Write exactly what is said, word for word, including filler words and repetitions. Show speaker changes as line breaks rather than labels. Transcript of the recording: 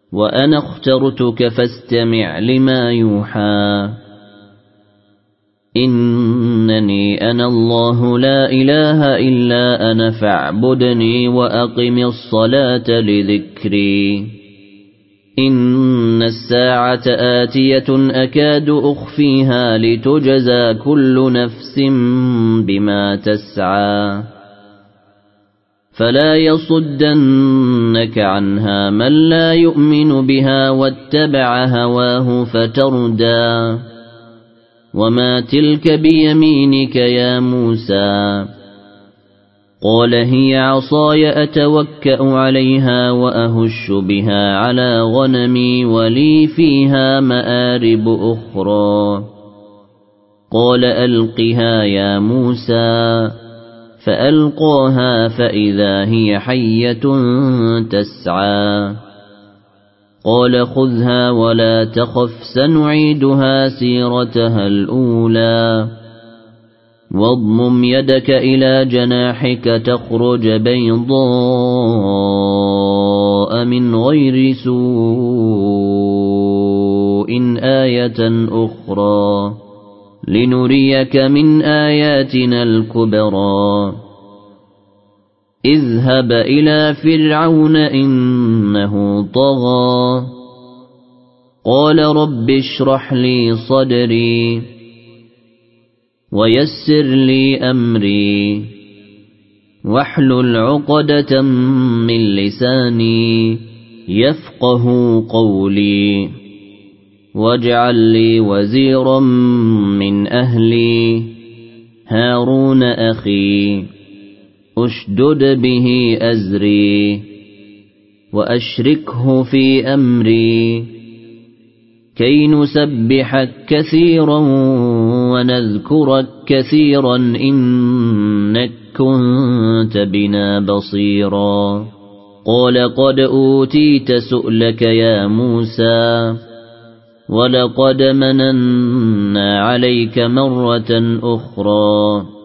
وأنا اخترتك فاستمع لما يوحى إنني أنا الله لا إله إلا أنا فاعبدني وأقم الصلاة لذكري إن الساعة آتية أكاد أخفيها لتجزى كل نفس بما تسعى فلا يصدنك عنها من لا يؤمن بها واتبع هواه فتردى وما تلك بيمينك يا موسى قال هي عصاي أتوكأ عليها وأهش بها على غنمي ولي فيها مآرب أخرى قال ألقها يا موسى فألقاها فإذا هي حية تسعى قال خذها ولا تخف سنعيدها سيرتها الأولى واضمم يدك إلى جناحك تخرج بيضاء من غير سوء آية أخرى لنريك من آياتنا الكبرى اذهب إلى فرعون إنه طغى قال رب اشرح لي صدري ويسر لي أمري واحلل عقدة من لساني يفقه قولي واجعل لي وزيرا من أهلي هارون أخي أشدد به أزري وأشركه في أمري كي نسبحك كثيرا ونذكرك كثيرا إنك كنت بنا بصيرا قال قد أوتيت سؤلك يا موسى ولقد مننا عليك مرة أخرى